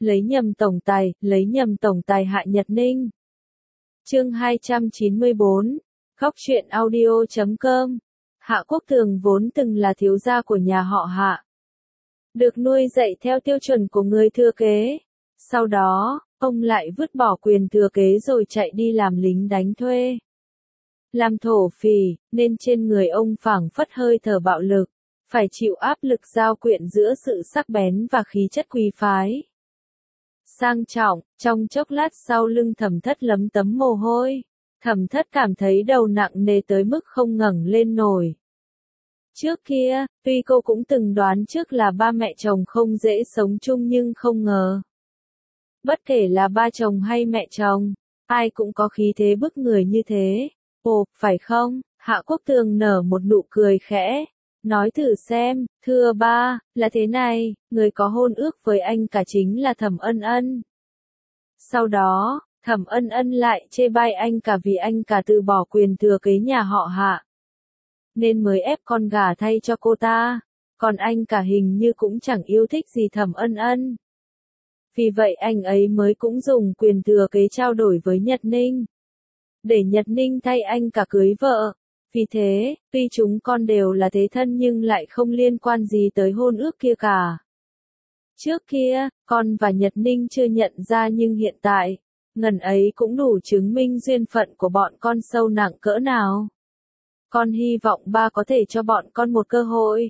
lấy nhầm tổng tài hạ Nhật Ninh. Chương 294, Góc truyện audio.com. Hạ Quốc Tường vốn từng là thiếu gia của nhà họ Hạ, được nuôi dạy theo tiêu chuẩn của người thừa kế. Sau đó, ông lại vứt bỏ quyền thừa kế rồi chạy đi làm lính đánh thuê, làm thổ phỉ, nên trên người ông phảng phất hơi thở bạo lực, phải chịu áp lực giao quyện giữa sự sắc bén và khí chất quý phái. Sang trọng, trong chốc lát sau lưng Thẩm Thất lấm tấm mồ hôi, Thẩm Thất cảm thấy đầu nặng nề tới mức không ngẩng lên nổi. Trước kia, tuy cô cũng từng đoán trước là ba mẹ chồng không dễ sống chung nhưng không ngờ. Bất kể là ba chồng hay mẹ chồng, ai cũng có khí thế bức người như thế. Ồ, phải không? Hạ Quốc Tường nở một nụ cười khẽ, nói thử xem, thưa ba, là thế này, người có hôn ước với anh cả chính là Thẩm Ân Ân. Sau đó, Thẩm Ân Ân lại chê bai anh cả vì anh cả từ bỏ quyền thừa kế nhà họ Hạ, nên mới ép con gả thay cho cô ta, còn anh cả hình như cũng chẳng yêu thích gì Thẩm Ân Ân. Vì vậy anh ấy mới cũng dùng quyền thừa kế trao đổi với Nhật Ninh, để Nhật Ninh thay anh cả cưới vợ. Vì thế, tuy chúng con đều là thế thân nhưng lại không liên quan gì tới hôn ước kia cả. Trước kia, con và Nhật Ninh chưa nhận ra nhưng hiện tại, ngần ấy cũng đủ chứng minh duyên phận của bọn con sâu nặng cỡ nào. Con hy vọng ba có thể cho bọn con một cơ hội.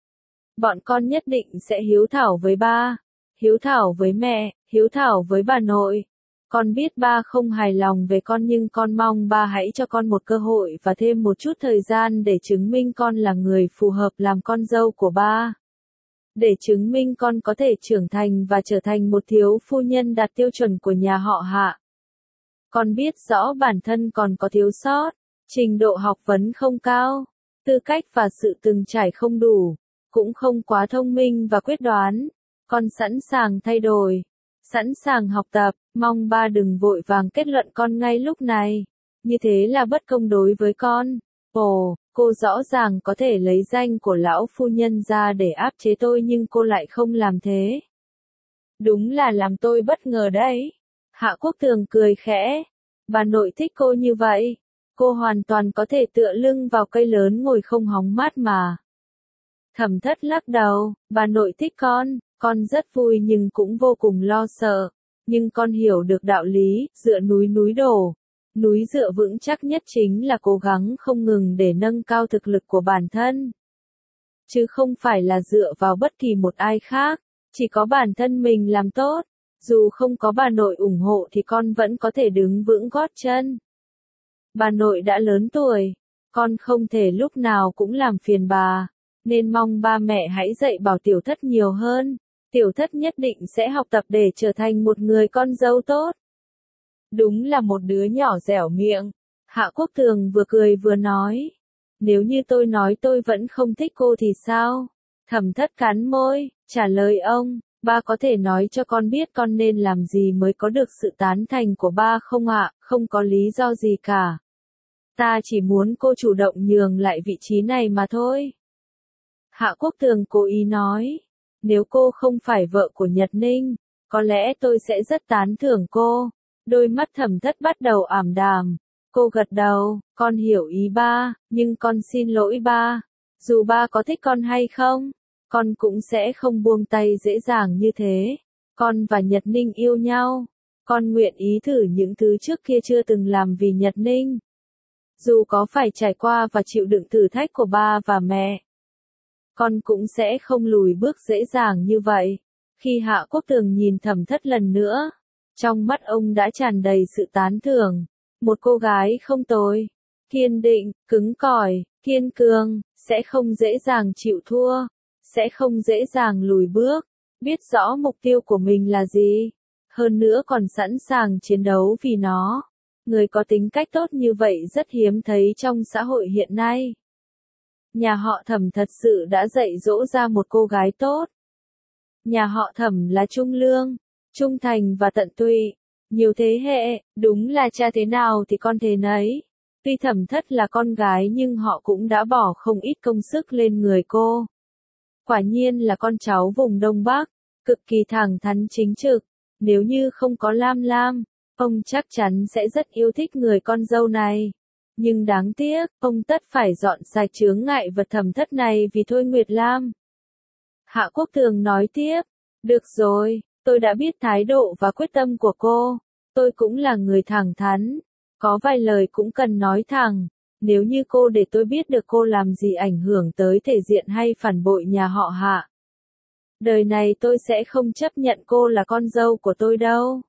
Bọn con nhất định sẽ hiếu thảo với ba, hiếu thảo với mẹ, hiếu thảo với bà nội. Con biết ba không hài lòng về con nhưng con mong ba hãy cho con một cơ hội và thêm một chút thời gian để chứng minh con là người phù hợp làm con dâu của ba. Để chứng minh con có thể trưởng thành và trở thành một thiếu phu nhân đạt tiêu chuẩn của nhà họ Hạ. Con biết rõ bản thân còn có thiếu sót, trình độ học vấn không cao, tư cách và sự từng trải không đủ, cũng không quá thông minh và quyết đoán. Con sẵn sàng thay đổi, sẵn sàng học tập, mong ba đừng vội vàng kết luận con ngay lúc này. Như thế là bất công đối với con. Ồ, cô rõ ràng có thể lấy danh của lão phu nhân ra để áp chế tôi nhưng cô lại không làm thế. Đúng là làm tôi bất ngờ đấy. Hạ Quốc Tường cười khẽ. Bà nội thích cô như vậy. Cô hoàn toàn có thể tựa lưng vào cây lớn ngồi không hóng mát mà. Thẩm Thất lắc đầu, bà nội thích con rất vui nhưng cũng vô cùng lo sợ. Nhưng con hiểu được đạo lý, dựa núi đổ. Núi dựa vững chắc nhất chính là cố gắng không ngừng để nâng cao thực lực của bản thân. Chứ không phải là dựa vào bất kỳ một ai khác, chỉ có bản thân mình làm tốt. Dù không có bà nội ủng hộ thì con vẫn có thể đứng vững gót chân. Bà nội đã lớn tuổi, con không thể lúc nào cũng làm phiền bà, nên mong ba mẹ hãy dạy bảo Tiểu Thất nhiều hơn. Tiểu Thất nhất định sẽ học tập để trở thành một người con dâu tốt. Đúng là một đứa nhỏ dẻo miệng. Hạ Quốc Tường vừa cười vừa nói. Nếu như tôi nói tôi vẫn không thích cô thì sao? Thẩm Thất cắn môi, trả lời ông. Ba có thể nói cho con biết con nên làm gì mới có được sự tán thành của ba không ạ? Không có lý do gì cả. Ta chỉ muốn cô chủ động nhường lại vị trí này mà thôi. Hạ Quốc Tường cố ý nói. Nếu cô không phải vợ của Nhật Ninh, có lẽ tôi sẽ rất tán thưởng cô. Đôi mắt Thẩm Thất bắt đầu ảm đạm. Cô gật đầu, con hiểu ý ba, nhưng con xin lỗi ba. Dù ba có thích con hay không, con cũng sẽ không buông tay dễ dàng như thế. Con và Nhật Ninh yêu nhau. Con nguyện ý thử những thứ trước kia chưa từng làm vì Nhật Ninh. Dù có phải trải qua và chịu đựng thử thách của ba và mẹ, con cũng sẽ không lùi bước dễ dàng như vậy. Khi Hạ Quốc Tường nhìn Thẩm Thất lần nữa, trong mắt ông đã tràn đầy sự tán thưởng. Một cô gái không tồi, kiên định, cứng cỏi, kiên cường, sẽ không dễ dàng chịu thua, sẽ không dễ dàng lùi bước, biết rõ mục tiêu của mình là gì, hơn nữa còn sẵn sàng chiến đấu vì nó. Người có tính cách tốt như vậy rất hiếm thấy trong xã hội hiện nay. Nhà họ Thẩm thật sự đã dạy dỗ ra một cô gái tốt. Nhà họ Thẩm là trung lương, trung thành và tận tụy. Nhiều thế hệ, đúng là cha thế nào thì con thế nấy. Tuy Thẩm Thất là con gái nhưng họ cũng đã bỏ không ít công sức lên người cô. Quả nhiên là con cháu vùng Đông Bắc, cực kỳ thẳng thắn chính trực, Nếu như không có Lam Lam, ông chắc chắn sẽ rất yêu thích người con dâu này. Nhưng đáng tiếc, ông tất phải dọn sạch chướng ngại vật Thẩm Thất này vì Thôi Nguyệt Lam. Hạ Quốc Tường nói tiếp, được rồi, tôi đã biết thái độ và quyết tâm của cô. Tôi cũng là người thẳng thắn, có vài lời cũng cần nói thẳng. Nếu như cô để tôi biết được cô làm gì ảnh hưởng tới thể diện hay phản bội nhà họ Hạ, đời này tôi sẽ không chấp nhận cô là con dâu của tôi đâu.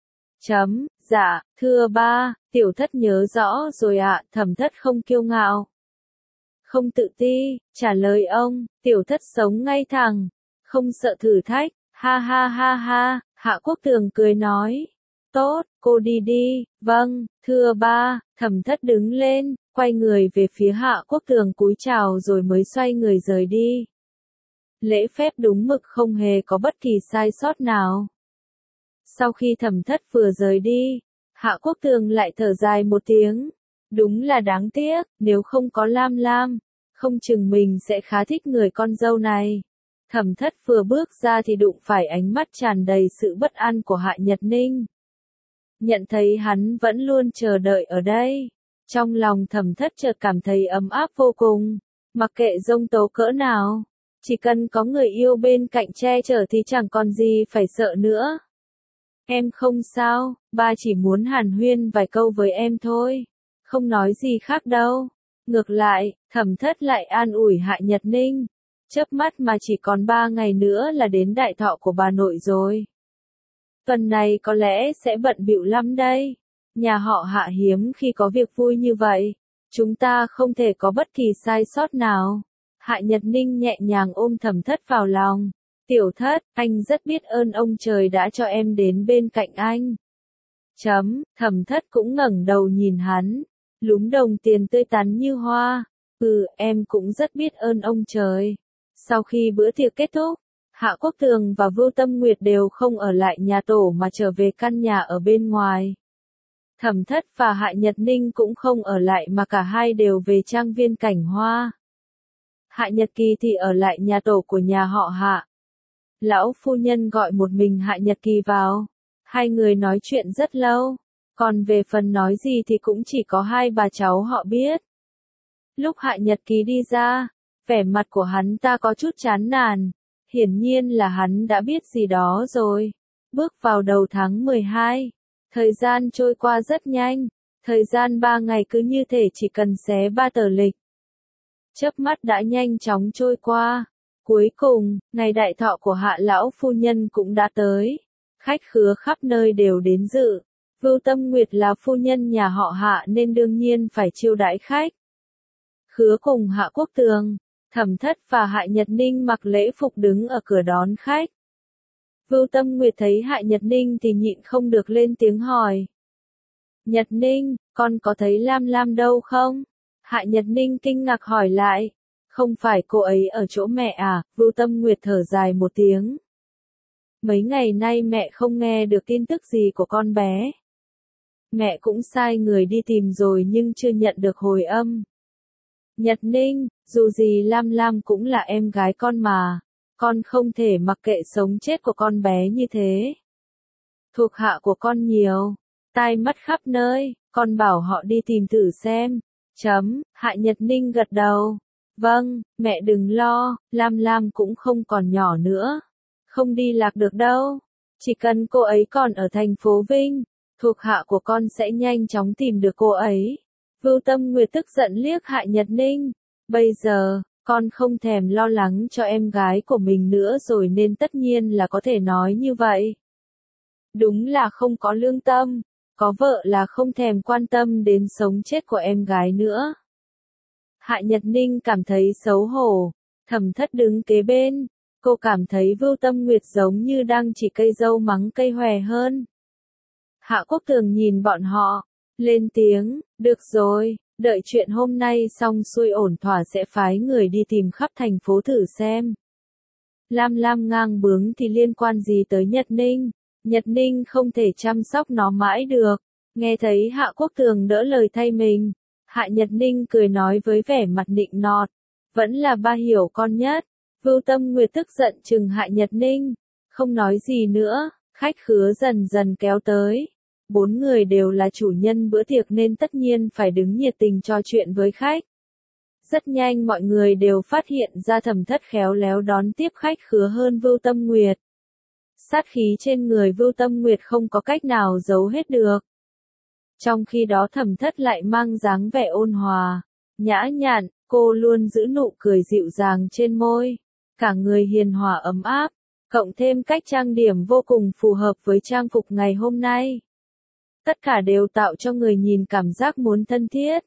Dạ, thưa ba, tiểu thất nhớ rõ rồi ạ. Thẩm Thất không kiêu ngạo, không tự ti, trả lời ông, tiểu thất sống ngay thẳng, không sợ thử thách, ha ha ha ha. Hạ Quốc Tường cười nói, tốt, cô đi đi. Vâng, thưa ba. Thẩm Thất đứng lên, quay người về phía Hạ Quốc Tường cúi chào rồi mới xoay người rời đi. Lễ phép đúng mực, không hề có bất kỳ sai sót nào. Sau khi Thẩm Thất vừa rời đi, Hạ Quốc Tường lại thở dài một tiếng. Đúng là đáng tiếc, nếu không có Lam Lam, không chừng mình sẽ khá thích người con dâu này. Thẩm Thất vừa bước ra thì đụng phải ánh mắt tràn đầy sự bất an của Hạ Nhật Ninh. Nhận thấy hắn vẫn luôn chờ đợi ở đây, trong lòng Thẩm Thất chợt cảm thấy ấm áp vô cùng. Mặc kệ giông tố cỡ nào, chỉ cần có người yêu bên cạnh che chở thì chẳng còn gì phải sợ nữa. Em không sao, ba chỉ muốn hàn huyên vài câu với em thôi, không nói gì khác đâu. Ngược lại, Thẩm Thất lại an ủi Hạ Nhật Ninh, chớp mắt mà chỉ còn 3 ngày nữa là đến đại thọ của bà nội rồi. Tuần này có lẽ sẽ bận bịu lắm đây. Nhà họ Hạ hiếm khi có việc vui như vậy, chúng ta không thể có bất kỳ sai sót nào. Hạ Nhật Ninh nhẹ nhàng ôm Thẩm Thất vào lòng. Tiểu Thất, anh rất biết ơn ông trời đã cho em đến bên cạnh anh. Thẩm Thất cũng ngẩng đầu nhìn hắn, lúm đồng tiền tươi tắn như hoa. Em cũng rất biết ơn ông trời. Sau khi bữa tiệc kết thúc, Hạ Quốc Tường và Vưu Tâm Nguyệt đều không ở lại nhà tổ mà trở về căn nhà ở bên ngoài. Thẩm Thất và Hạ Nhật Ninh cũng không ở lại mà cả hai đều về trang viên Cảnh Hoa. Hạ Nhật Kỳ thì ở lại nhà tổ của nhà họ Hạ. Lão phu nhân gọi một mình Hạ Nhật Kỳ vào. Hai người nói chuyện rất lâu. Còn về phần nói gì thì cũng chỉ có hai bà cháu họ biết. Lúc Hạ Nhật Kỳ đi ra, vẻ mặt của hắn ta có chút chán nản. Hiển nhiên là hắn đã biết gì đó rồi. Bước vào đầu tháng 12. Thời gian trôi qua rất nhanh. Thời gian 3 ngày cứ như thể chỉ cần xé 3 tờ lịch. Chớp mắt đã nhanh chóng trôi qua. Cuối cùng, ngày đại thọ của Hạ lão phu nhân cũng đã tới. Khách khứa khắp nơi đều đến dự. Vưu Tâm Nguyệt là phu nhân nhà họ Hạ nên đương nhiên phải chiêu đãi khách. Khứa cùng Hạ Quốc Tường, Thẩm Thất và Hạ Nhật Ninh mặc lễ phục đứng ở cửa đón khách. Vưu Tâm Nguyệt thấy Hạ Nhật Ninh thì nhịn không được lên tiếng hỏi. Nhật Ninh, con có thấy Lam Lam đâu không? Hạ Nhật Ninh kinh ngạc hỏi lại. Không phải cô ấy ở chỗ mẹ à? Vưu Tâm Nguyệt thở dài một tiếng. Mấy ngày nay mẹ không nghe được tin tức gì của con bé. Mẹ cũng sai người đi tìm rồi nhưng chưa nhận được hồi âm. Nhật Ninh, dù gì Lam Lam cũng là em gái con mà. Con không thể mặc kệ sống chết của con bé như thế. Thuộc hạ của con nhiều, tai mắt khắp nơi, con bảo họ đi tìm thử xem. Hạ Nhật Ninh gật đầu. Vâng, mẹ đừng lo, Lam Lam cũng không còn nhỏ nữa. Không đi lạc được đâu. Chỉ cần cô ấy còn ở thành phố Vinh, thuộc hạ của con sẽ nhanh chóng tìm được cô ấy. Vưu Tâm Nguyệt tức giận liếc Hạ Nhật Ninh. Bây giờ, con không thèm lo lắng cho em gái của mình nữa rồi nên tất nhiên là có thể nói như vậy. Đúng là không có lương tâm, có vợ là không thèm quan tâm đến sống chết của em gái nữa. Hạ Nhật Ninh cảm thấy xấu hổ, Thẩm Thất đứng kế bên, cô cảm thấy Vưu Tâm Nguyệt giống như đang chỉ cây dâu mắng cây hòe hơn. Hạ Quốc Tường nhìn bọn họ, lên tiếng, được rồi, đợi chuyện hôm nay xong xuôi ổn thỏa sẽ phái người đi tìm khắp thành phố thử xem. Lam Lam ngang bướng thì liên quan gì tới Nhật Ninh? Nhật Ninh không thể chăm sóc nó mãi được. Nghe thấy Hạ Quốc Tường đỡ lời thay mình, Hạ Nhật Ninh cười nói với vẻ mặt nịnh nọt. Vẫn là ba hiểu con nhất. Vưu Tâm Nguyệt tức giận chừng Hạ Nhật Ninh. Không nói gì nữa, Khách khứa dần dần kéo tới. 4 người đều là chủ nhân bữa tiệc nên tất nhiên phải đứng nhiệt tình trò chuyện với khách. Rất nhanh mọi người đều phát hiện ra Thẩm Thất khéo léo đón tiếp khách khứa hơn Vưu Tâm Nguyệt. Sát khí trên người Vưu Tâm Nguyệt không có cách nào giấu hết được. Trong khi đó Thẩm Thất lại mang dáng vẻ ôn hòa, nhã nhặn, cô luôn giữ nụ cười dịu dàng trên môi, cả người hiền hòa ấm áp, cộng thêm cách trang điểm vô cùng phù hợp với trang phục ngày hôm nay. Tất cả đều tạo cho người nhìn cảm giác muốn thân thiết,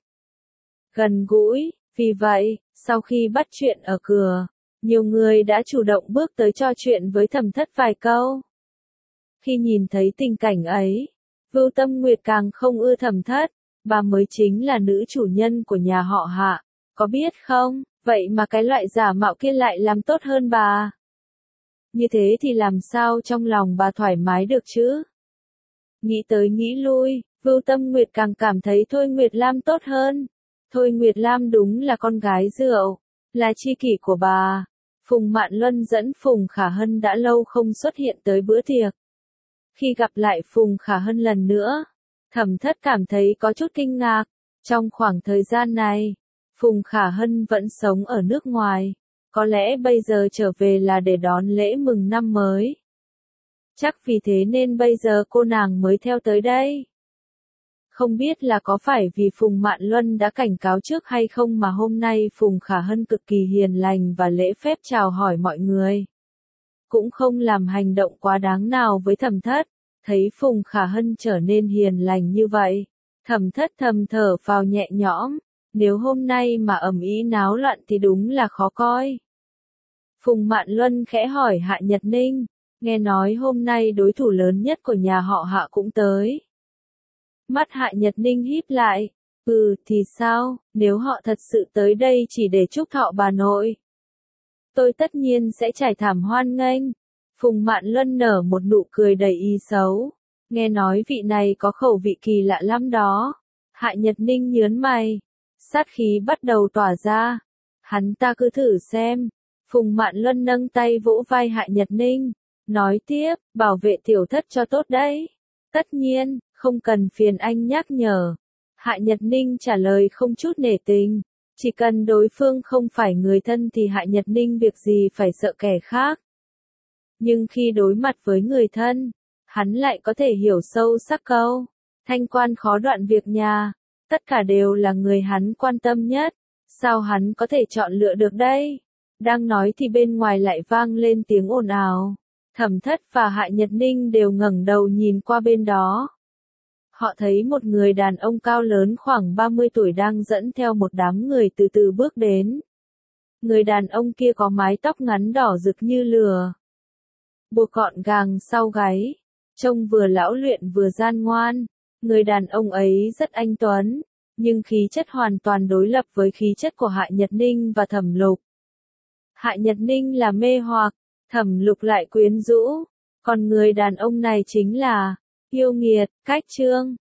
gần gũi. Vì vậy, sau khi bắt chuyện ở cửa, nhiều người đã chủ động bước tới trò chuyện với Thẩm Thất vài câu. Khi nhìn thấy tình cảnh ấy, Vưu Tâm Nguyệt càng không ưa Thẩm Thất, bà mới chính là nữ chủ nhân của nhà họ Hạ, có biết không, vậy mà cái loại giả mạo kia lại làm tốt hơn bà. Như thế thì làm sao trong lòng bà thoải mái được chứ? Nghĩ tới nghĩ lui, Vưu Tâm Nguyệt càng cảm thấy Thôi Nguyệt Lam tốt hơn. Thôi Nguyệt Lam đúng là con gái rượu, là tri kỷ của bà. Phùng Mạn Luân dẫn Phùng Khả Hân đã lâu không xuất hiện tới bữa tiệc. Khi gặp lại Phùng Khả Hân lần nữa, Thẩm Thất cảm thấy có chút kinh ngạc. Trong khoảng thời gian này, Phùng Khả Hân vẫn sống ở nước ngoài. Có lẽ bây giờ trở về là để đón lễ mừng năm mới. Chắc vì thế nên bây giờ cô nàng mới theo tới đây. Không biết là có phải vì Phùng Mạn Luân đã cảnh cáo trước hay không mà hôm nay Phùng Khả Hân cực kỳ hiền lành và lễ phép chào hỏi mọi người. Cũng không làm hành động quá đáng nào với Thẩm Thất. Thấy Phùng Khả Hân trở nên hiền lành như vậy, Thẩm Thất thầm thở phào nhẹ nhõm. Nếu hôm nay mà ầm ĩ náo loạn thì đúng là khó coi. Phùng Mạn Luân khẽ hỏi Hạ Nhật Ninh, nghe nói hôm nay đối thủ lớn nhất của nhà họ Hạ cũng tới. Mắt Hạ Nhật Ninh híp lại, thì sao, nếu họ thật sự tới đây chỉ để chúc thọ bà nội. Tôi tất nhiên sẽ trải thảm hoan nghênh. Phùng Mạn Luân nở một nụ cười đầy ý xấu, nghe nói vị này có khẩu vị kỳ lạ lắm đó. Hạ Nhật Ninh nhớn mày, sát khí bắt đầu tỏa ra. Hắn ta cứ thử xem. Phùng Mạn Luân nâng tay vỗ vai Hạ Nhật Ninh, nói tiếp, bảo vệ tiểu thất cho tốt đấy. Tất nhiên, không cần phiền anh nhắc nhở. Hạ Nhật Ninh trả lời không chút nể tình. Chỉ cần đối phương không phải người thân thì Hạ Nhật Ninh việc gì phải sợ kẻ khác. Nhưng khi đối mặt với người thân, hắn lại có thể hiểu sâu sắc câu. Thanh quan khó đoạn việc nhà. Tất cả đều là người hắn quan tâm nhất. Sao hắn có thể chọn lựa được đây? Đang nói thì bên ngoài lại vang lên tiếng ồn ào. Thẩm Thất và Hạ Nhật Ninh đều ngẩng đầu nhìn qua bên đó. Họ thấy một người đàn ông cao lớn khoảng 30 tuổi đang dẫn theo một đám người từ từ bước đến. Người đàn ông kia có mái tóc ngắn đỏ rực như lửa, buộc gọn gàng sau gáy, trông vừa lão luyện vừa gian ngoan. Người đàn ông ấy rất anh tuấn, nhưng khí chất hoàn toàn đối lập với khí chất của Hạ Nhật Ninh và Thẩm Lục. Hạ Nhật Ninh là mê hoặc, Thẩm Lục lại quyến rũ, còn người đàn ông này chính là yêu nghiệt, Cách Trương.